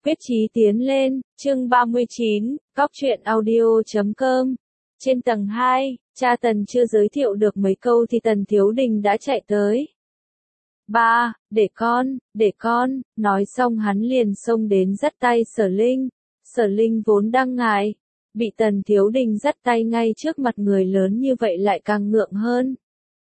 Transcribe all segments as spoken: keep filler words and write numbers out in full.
Quyết chí tiến lên, chương ba mươi chín, cóc truyện audio chấm com. Trên tầng hai, cha Tần chưa giới thiệu được mấy câu thì Tần Thiếu Đình đã chạy tới. Ba, để con, để con, nói xong hắn liền xông đến dắt tay Sở Linh. Sở Linh vốn đang ngại, bị Tần Thiếu Đình dắt tay ngay trước mặt người lớn như vậy lại càng ngượng hơn.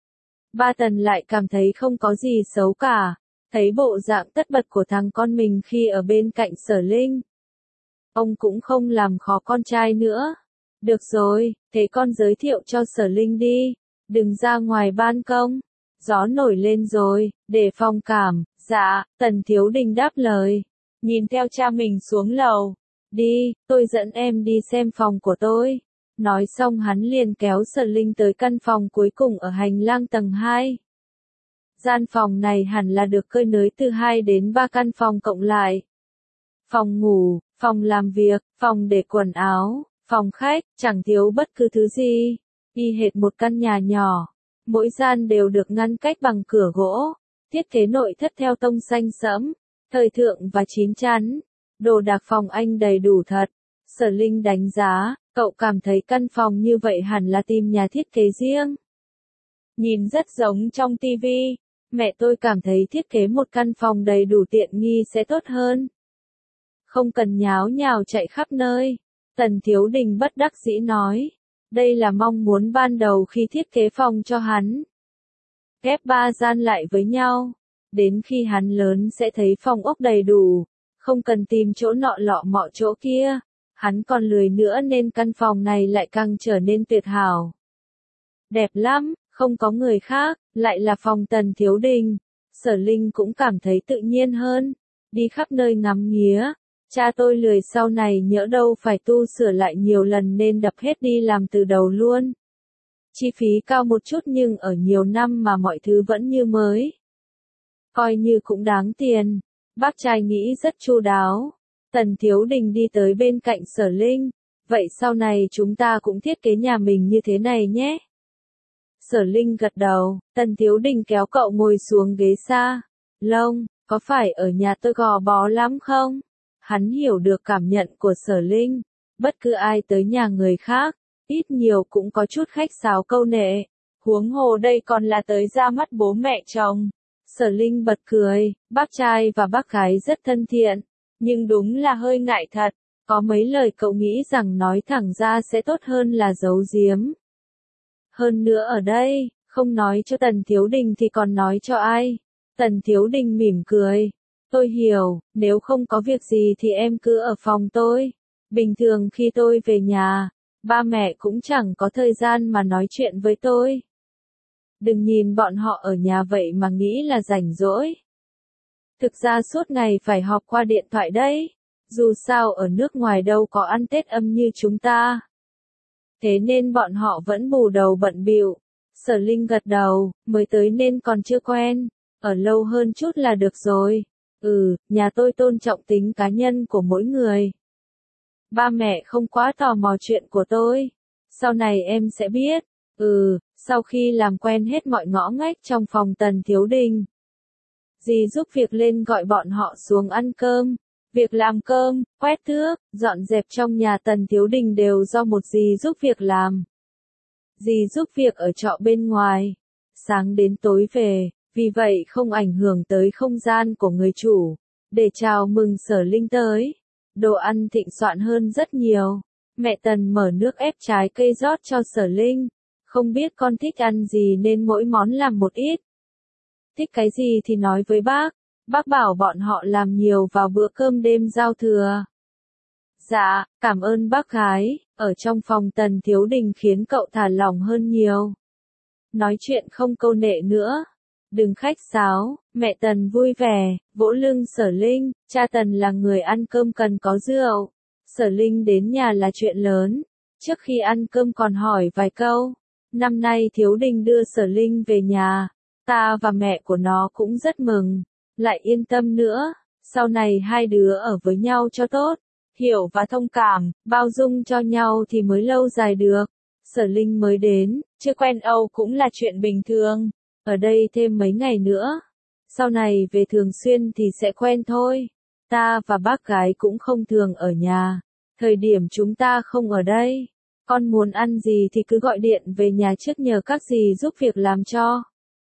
Ba Tần lại cảm thấy không có gì xấu cả. Thấy bộ dạng tất bật của thằng con mình khi ở bên cạnh Sở Linh. Ông cũng không làm khó con trai nữa. Được rồi, thế con giới thiệu cho Sở Linh đi, đừng ra ngoài ban công. Gió nổi lên rồi, để phòng cảm. Dạ, Tần Thiếu Đình đáp lời. Nhìn theo cha mình xuống lầu. Đi, tôi dẫn em đi xem phòng của tôi. Nói xong hắn liền kéo Sở Linh tới căn phòng cuối cùng ở hành lang tầng hai. Gian phòng này hẳn là được cơi nới từ hai đến ba căn phòng cộng lại. Phòng ngủ, phòng làm việc, phòng để quần áo, phòng khách, chẳng thiếu bất cứ thứ gì. Y hệt một căn nhà nhỏ. Mỗi gian đều được ngăn cách bằng cửa gỗ. Thiết kế nội thất theo tông xanh sẫm, thời thượng và chín chắn. Đồ đạc phòng anh đầy đủ thật. Sở Linh đánh giá, cậu cảm thấy căn phòng như vậy hẳn là tìm nhà thiết kế riêng. Nhìn rất giống trong tivi. Mẹ tôi cảm thấy thiết kế một căn phòng đầy đủ tiện nghi sẽ tốt hơn. Không cần nháo nhào chạy khắp nơi. Tần Thiếu Đình bất đắc dĩ nói. Đây là mong muốn ban đầu khi thiết kế phòng cho hắn. Ghép ba gian lại với nhau. Đến khi hắn lớn sẽ thấy phòng ốc đầy đủ. Không cần tìm chỗ nọ lọ mọ chỗ kia. Hắn còn lười nữa nên căn phòng này lại càng trở nên tuyệt hảo. Đẹp lắm. Không có người khác, lại là phòng Tần Thiếu Đình. Sở Linh cũng cảm thấy tự nhiên hơn. Đi khắp nơi ngắm nghía. Cha tôi lười sau này nhỡ đâu phải tu sửa lại nhiều lần nên đập hết đi làm từ đầu luôn. Chi phí cao một chút nhưng ở nhiều năm mà mọi thứ vẫn như mới. Coi như cũng đáng tiền. Bác trai nghĩ rất chu đáo. Tần Thiếu Đình đi tới bên cạnh Sở Linh. Vậy sau này chúng ta cũng thiết kế nhà mình như thế này nhé. Sở Linh gật đầu, Tần Thiếu Đình kéo cậu ngồi xuống ghế xa. Lông, có phải ở nhà tôi gò bó lắm không? Hắn hiểu được cảm nhận của Sở Linh. Bất cứ ai tới nhà người khác, ít nhiều cũng có chút khách sáo câu nệ. Huống hồ đây còn là tới ra mắt bố mẹ chồng. Sở Linh bật cười, bác trai và bác gái rất thân thiện. Nhưng đúng là hơi ngại thật. Có mấy lời cậu nghĩ rằng nói thẳng ra sẽ tốt hơn là giấu giếm. Hơn nữa ở đây, không nói cho Tần Thiếu Đình thì còn nói cho ai? Tần Thiếu Đình mỉm cười. Tôi hiểu, nếu không có việc gì thì em cứ ở phòng tôi. Bình thường khi tôi về nhà, ba mẹ cũng chẳng có thời gian mà nói chuyện với tôi. Đừng nhìn bọn họ ở nhà vậy mà nghĩ là rảnh rỗi. Thực ra suốt ngày phải họp qua điện thoại đấy. Dù sao ở nước ngoài đâu có ăn Tết âm như chúng ta. Thế nên bọn họ vẫn bù đầu bận bịu. Sở Linh gật đầu, mới tới nên còn chưa quen. Ở lâu hơn chút là được rồi. Ừ, nhà tôi tôn trọng tính cá nhân của mỗi người. Ba mẹ không quá tò mò chuyện của tôi. Sau này em sẽ biết. Ừ, sau khi làm quen hết mọi ngõ ngách trong phòng Tần Thiếu Đình. Dì giúp việc lên gọi bọn họ xuống ăn cơm. Việc làm cơm, quét tước, dọn dẹp trong nhà Tần Thiếu Đình đều do một dì giúp việc làm. Dì giúp việc ở trọ bên ngoài. Sáng đến tối về, vì vậy không ảnh hưởng tới không gian của người chủ. Để chào mừng Sở Linh tới. Đồ ăn thịnh soạn hơn rất nhiều. Mẹ Tần mở nước ép trái cây rót cho Sở Linh. Không biết con thích ăn gì nên mỗi món làm một ít. Thích cái gì thì nói với bác. Bác bảo bọn họ làm nhiều vào bữa cơm đêm giao thừa. Dạ, cảm ơn bác gái. Ở trong phòng Tần Thiếu Đình khiến cậu thả lỏng hơn nhiều. Nói chuyện không câu nệ nữa. Đừng khách sáo, mẹ Tần vui vẻ, vỗ lưng Sở Linh. Cha Tần là người ăn cơm cần có rượu. Sở Linh đến nhà là chuyện lớn. Trước khi ăn cơm còn hỏi vài câu. Năm nay Thiếu Đình đưa Sở Linh về nhà. Ta và mẹ của nó cũng rất mừng. Lại yên tâm nữa, sau này hai đứa ở với nhau cho tốt, hiểu và thông cảm, bao dung cho nhau thì mới lâu dài được. Sở Linh mới đến, chưa quen Âu cũng là chuyện bình thường, ở đây thêm mấy ngày nữa, sau này về thường xuyên thì sẽ quen thôi. ta và bác gái cũng không thường ở nhà. Thời điểm chúng ta không ở đây. Con muốn ăn gì thì cứ gọi điện về nhà trước nhờ các dì giúp việc làm cho.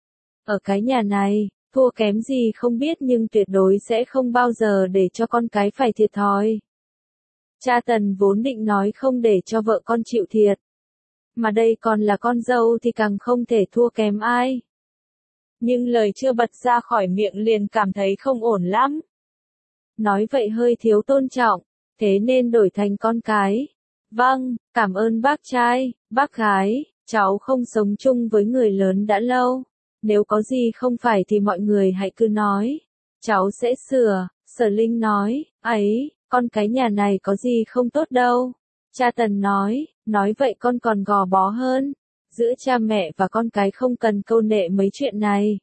Ở cái nhà này, thua kém gì không biết nhưng tuyệt đối sẽ không bao giờ để cho con cái phải thiệt thòi. Cha Tần vốn định nói không để cho vợ con chịu thiệt. Mà đây còn là con dâu thì càng không thể thua kém ai. Nhưng lời chưa bật ra khỏi miệng liền cảm thấy không ổn lắm. Nói vậy hơi thiếu tôn trọng, thế nên đổi thành con cái. Vâng, cảm ơn bác trai, bác gái, cháu không sống chung với người lớn đã lâu. Nếu có gì không phải thì mọi người hãy cứ nói. Cháu sẽ sửa, Sở Linh nói, ấy, con cái nhà này có gì không tốt đâu. Cha Tần nói, nói vậy con còn gò bó hơn. Giữa cha mẹ và con cái không cần câu nệ mấy chuyện này.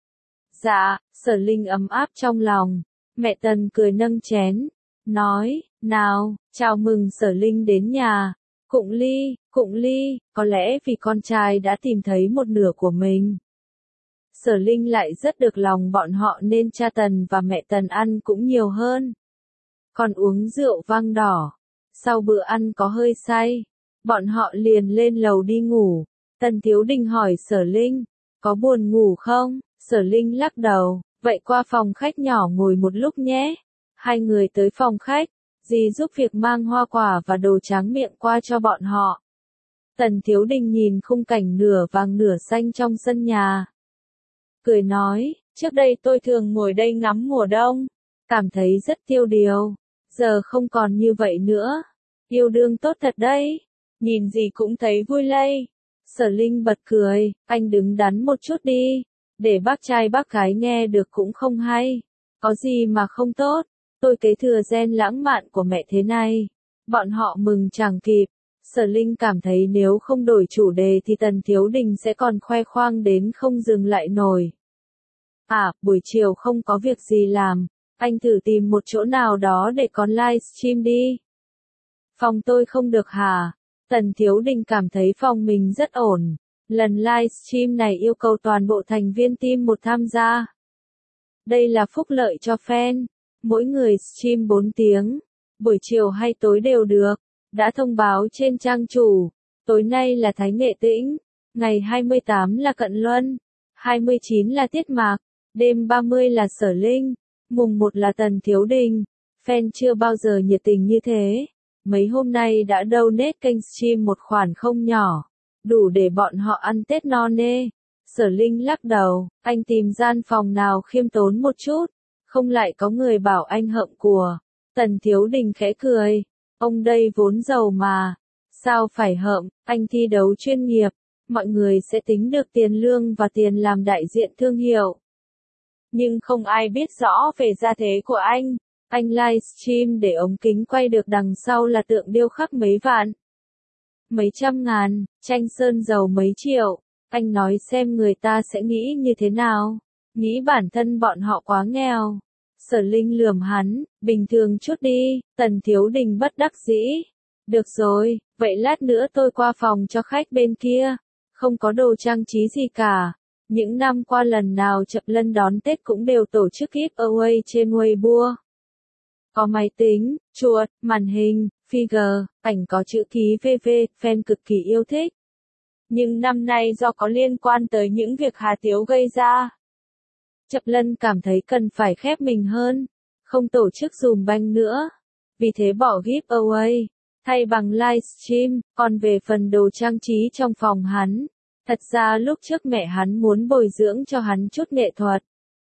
Dạ, Sở Linh ấm áp trong lòng. Mẹ Tần cười nâng chén, nói, nào, chào mừng Sở Linh đến nhà. Cụng ly, cụng ly, có lẽ vì con trai đã tìm thấy một nửa của mình. Sở Linh lại rất được lòng bọn họ nên cha Tần và mẹ Tần ăn cũng nhiều hơn. Còn uống rượu vang đỏ. Sau bữa ăn có hơi say, bọn họ liền lên lầu đi ngủ. Tần Thiếu Đình hỏi Sở Linh, có buồn ngủ không? Sở Linh lắc đầu, vậy qua phòng khách nhỏ ngồi một lúc nhé. Hai người tới phòng khách, dì giúp việc mang hoa quả và đồ tráng miệng qua cho bọn họ. Tần Thiếu Đình nhìn khung cảnh nửa vàng nửa xanh trong sân nhà. Cười nói, trước đây tôi thường ngồi đây ngắm mùa đông, cảm thấy rất tiêu điều, giờ không còn như vậy nữa. Yêu đương tốt thật đấy, nhìn gì cũng thấy vui lây. Sở Linh bật cười, anh đứng đắn một chút đi, để bác trai bác gái nghe được cũng không hay. Có gì mà không tốt, tôi kế thừa gen lãng mạn của mẹ thế này. Bọn họ mừng chẳng kịp. Sở Linh cảm thấy nếu không đổi chủ đề thì Tần Thiếu Đình sẽ còn khoe khoang đến không dừng lại nổi. À, buổi chiều không có việc gì làm, anh thử tìm một chỗ nào đó để con livestream đi. Phòng tôi không được hả? Tần Thiếu Đình cảm thấy phòng mình rất ổn. Lần livestream này yêu cầu toàn bộ thành viên team một tham gia. Đây là phúc lợi cho fan. Mỗi người stream bốn tiếng. Buổi chiều hay tối đều được. Đã thông báo trên trang chủ. Tối nay là Thái Nghệ Tĩnh. Ngày hai mươi tám là Cận Luân. hai mươi chín là Tiết Mạc. Đêm ba mươi là Sở Linh. Mùng một là Tần Thiếu Đình. Fan chưa bao giờ nhiệt tình như thế. Mấy hôm nay đã donate kênh stream một khoản không nhỏ. Đủ để bọn họ ăn Tết no nê. Sở Linh lắc đầu, anh tìm gian phòng nào khiêm tốn một chút. Không lại có người bảo anh hậm của. Tần Thiếu Đình khẽ cười. Ông đây vốn giàu mà. Sao phải hậm, anh thi đấu chuyên nghiệp. Mọi người sẽ tính được tiền lương và tiền làm đại diện thương hiệu. Nhưng không ai biết rõ về gia thế của anh. Anh livestream để ống kính quay được đằng sau là tượng điêu khắc mấy vạn. Mấy trăm ngàn, tranh sơn dầu mấy triệu. Anh nói xem người ta sẽ nghĩ như thế nào. Nghĩ bản thân bọn họ quá nghèo. Sở Linh lườm hắn, bình thường chút đi. Tần Thiếu Đình bất đắc dĩ. Được rồi, vậy lát nữa tôi qua phòng cho khách bên kia. Không có đồ trang trí gì cả. Những năm qua lần nào Chập Lân đón Tết cũng đều tổ chức giveaway trên Weibo. Có máy tính, chuột, màn hình, figure, ảnh có chữ ký vê vê, fan cực kỳ yêu thích. Nhưng năm nay do có liên quan tới những việc Hà Tiếu gây ra, Chập Lân cảm thấy cần phải khép mình hơn, không tổ chức dùm banh nữa. Vì thế bỏ giveaway, thay bằng livestream, còn về phần đồ trang trí trong phòng hắn. Thật ra lúc trước mẹ hắn muốn bồi dưỡng cho hắn chút nghệ thuật.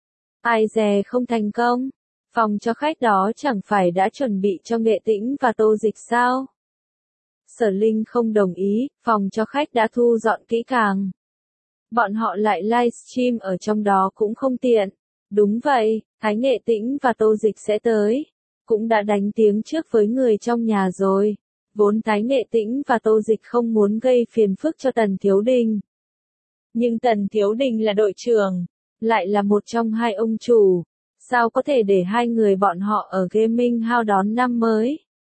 Ai dè không thành công. Phòng cho khách đó chẳng phải đã chuẩn bị cho Nghệ Tĩnh và Tô Dịch sao? Sở Linh không đồng ý, phòng cho khách đã thu dọn kỹ càng. Bọn họ lại livestream ở trong đó cũng không tiện. Đúng vậy, Thái Nghệ Tĩnh và Tô Dịch sẽ tới. Cũng đã đánh tiếng trước với người trong nhà rồi. Vốn Thái Nghệ Tĩnh và Tô Dịch không muốn gây phiền phức cho Tần Thiếu Đình. Nhưng Tần Thiếu Đình là đội trưởng, lại là một trong hai ông chủ. Sao có thể để hai người bọn họ ở Gaming House đón năm mới?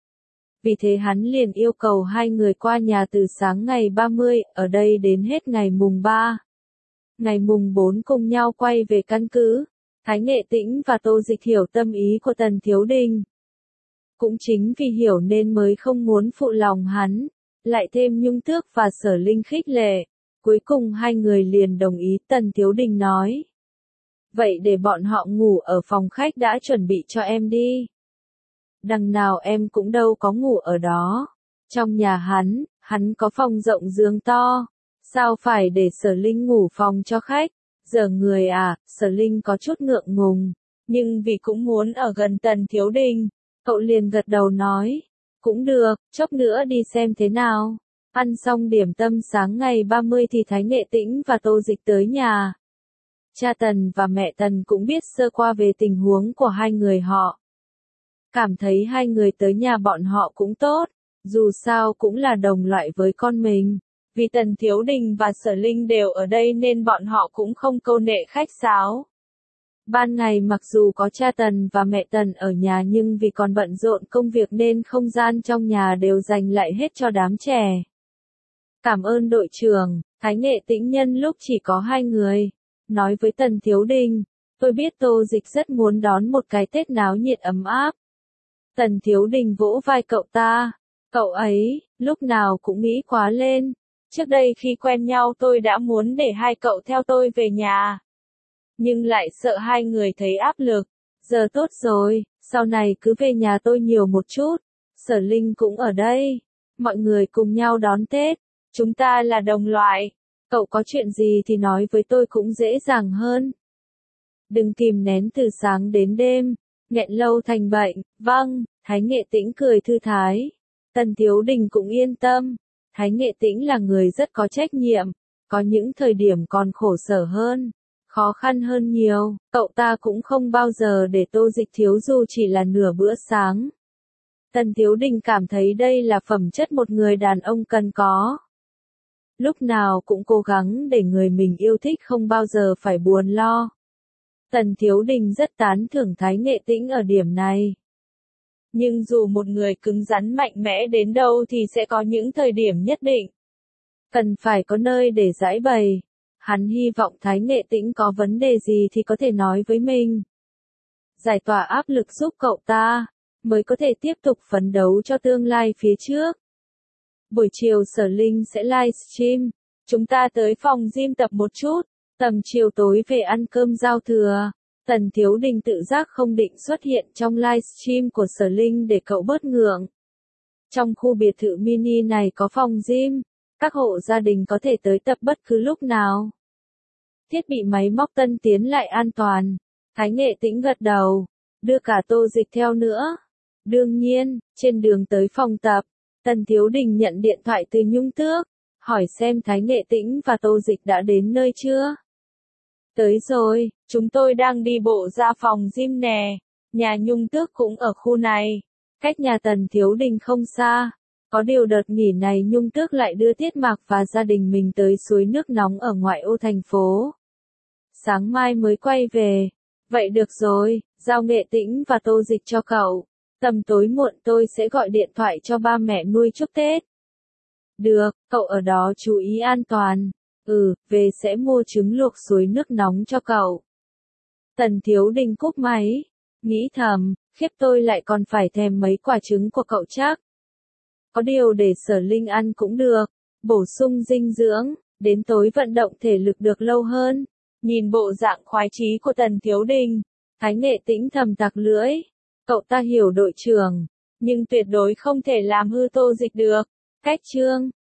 Vì thế hắn liền yêu cầu hai người qua nhà từ sáng ngày ba mươi, ở đây đến hết ngày mùng ba. Ngày mùng bốn cùng nhau quay về căn cứ. Thái Nghệ Tĩnh và Tô Dịch hiểu tâm ý của Tần Thiếu Đình. Cũng chính vì hiểu nên mới không muốn phụ lòng hắn, lại thêm Nhung Tước và Sở Linh khích lệ. Cuối cùng hai người liền đồng ý. Tần Thiếu Đình nói. Vậy để bọn họ ngủ ở phòng khách đã chuẩn bị cho em đi. Đằng nào em cũng đâu có ngủ ở đó. Trong nhà hắn, hắn có phòng rộng giường to. Sao phải để Sở Linh ngủ phòng cho khách? Giờ người à, Sở Linh có chút ngượng ngùng. Nhưng vì cũng muốn ở gần Tần Thiếu Đình, cậu liền gật đầu nói. Cũng được, chốc nữa đi xem thế nào. Ăn xong điểm tâm sáng ngày ba mươi thì Thái Nghệ Tĩnh và Tô Dịch tới nhà. Cha Tần và mẹ Tần cũng biết sơ qua về tình huống của hai người họ. Cảm thấy hai người tới nhà bọn họ cũng tốt, dù sao cũng là đồng loại với con mình. Vì Tần Thiếu Đình và Sở Linh đều ở đây nên bọn họ cũng không câu nệ khách sáo. Ban ngày mặc dù có cha Tần và mẹ Tần ở nhà nhưng vì còn bận rộn công việc nên không gian trong nhà đều dành lại hết cho đám trẻ. Cảm ơn đội trưởng, Thái Nghệ Tĩnh nhân lúc chỉ có hai người. Nói với Tần Thiếu Đình, tôi biết Tô Dịch rất muốn đón một cái Tết náo nhiệt ấm áp. Tần Thiếu Đình vỗ vai cậu ta, cậu ấy, lúc nào cũng nghĩ quá lên. Trước đây khi quen nhau tôi đã muốn để hai cậu theo tôi về nhà. Nhưng lại sợ hai người thấy áp lực. Giờ tốt rồi, sau này cứ về nhà tôi nhiều một chút. Sở Linh cũng ở đây. Mọi người cùng nhau đón Tết. Chúng ta là đồng loại. Cậu có chuyện gì thì nói với tôi cũng dễ dàng hơn. Đừng kìm nén từ sáng đến đêm. Nghẹn lâu thành bệnh. Vâng, Thái Nghệ Tĩnh cười thư thái. Tần Thiếu Đình cũng yên tâm. Thái Nghệ Tĩnh là người rất có trách nhiệm. Có những thời điểm còn khổ sở hơn. Khó khăn hơn nhiều. Cậu ta cũng không bao giờ để Tô Dịch thiếu dù chỉ là nửa bữa sáng. Tần Thiếu Đình cảm thấy đây là phẩm chất một người đàn ông cần có. Lúc nào cũng cố gắng để người mình yêu thích không bao giờ phải buồn lo. Tần Thiếu Đình rất tán thưởng Thái Nghệ Tĩnh ở điểm này. Nhưng dù một người cứng rắn mạnh mẽ đến đâu thì sẽ có những thời điểm nhất định. Cần phải có nơi để giải bày. Hắn hy vọng Thái Nghệ Tĩnh có vấn đề gì thì có thể nói với mình. Giải tỏa áp lực giúp cậu ta, mới có thể tiếp tục phấn đấu cho tương lai phía trước. Buổi chiều Sở Linh sẽ livestream. Chúng ta tới phòng gym tập một chút. Tầm chiều tối về ăn cơm giao thừa. Tần Thiếu Đình tự giác không định xuất hiện trong livestream của Sở Linh để cậu bớt ngượng. Trong khu biệt thự mini này có phòng gym. Các hộ gia đình có thể tới tập bất cứ lúc nào. Thiết bị máy móc tân tiến lại an toàn. Thái Nghệ Tĩnh gật đầu. Đưa cả Tô Dịch theo nữa. Đương nhiên, trên đường tới phòng tập. Tần Thiếu Đình nhận điện thoại từ Nhung Tước. Hỏi xem Thái Nghệ Tĩnh và Tô Dịch đã đến nơi chưa? Tới rồi, chúng tôi đang đi bộ ra phòng gym nè. Nhà Nhung Tước cũng ở khu này. Cách nhà Tần Thiếu Đình không xa. Có điều đợt nghỉ này Nhung Tước lại đưa Tiết Mạc và gia đình mình tới suối nước nóng ở ngoại ô thành phố. Sáng mai mới quay về. Vậy được rồi, giao Nghệ Tĩnh và Tô Dịch cho cậu. Tầm tối muộn tôi sẽ gọi điện thoại cho ba mẹ nuôi chúc Tết. Được, cậu ở đó chú ý an toàn. Ừ, về sẽ mua trứng luộc suối nước nóng cho cậu. Tần Thiếu Đình cúp máy. Nghĩ thầm, khiếp tôi lại còn phải thèm mấy quả trứng của cậu chắc. Có điều để Sở Linh ăn cũng được. Bổ sung dinh dưỡng, đến tối vận động thể lực được lâu hơn. Nhìn bộ dạng khoái chí của Tần Thiếu Đình, Thái Nghệ Tĩnh thầm tặc lưỡi. Cậu ta hiểu đội trưởng, nhưng tuyệt đối không thể làm hư Tô Dịch được. Cách chương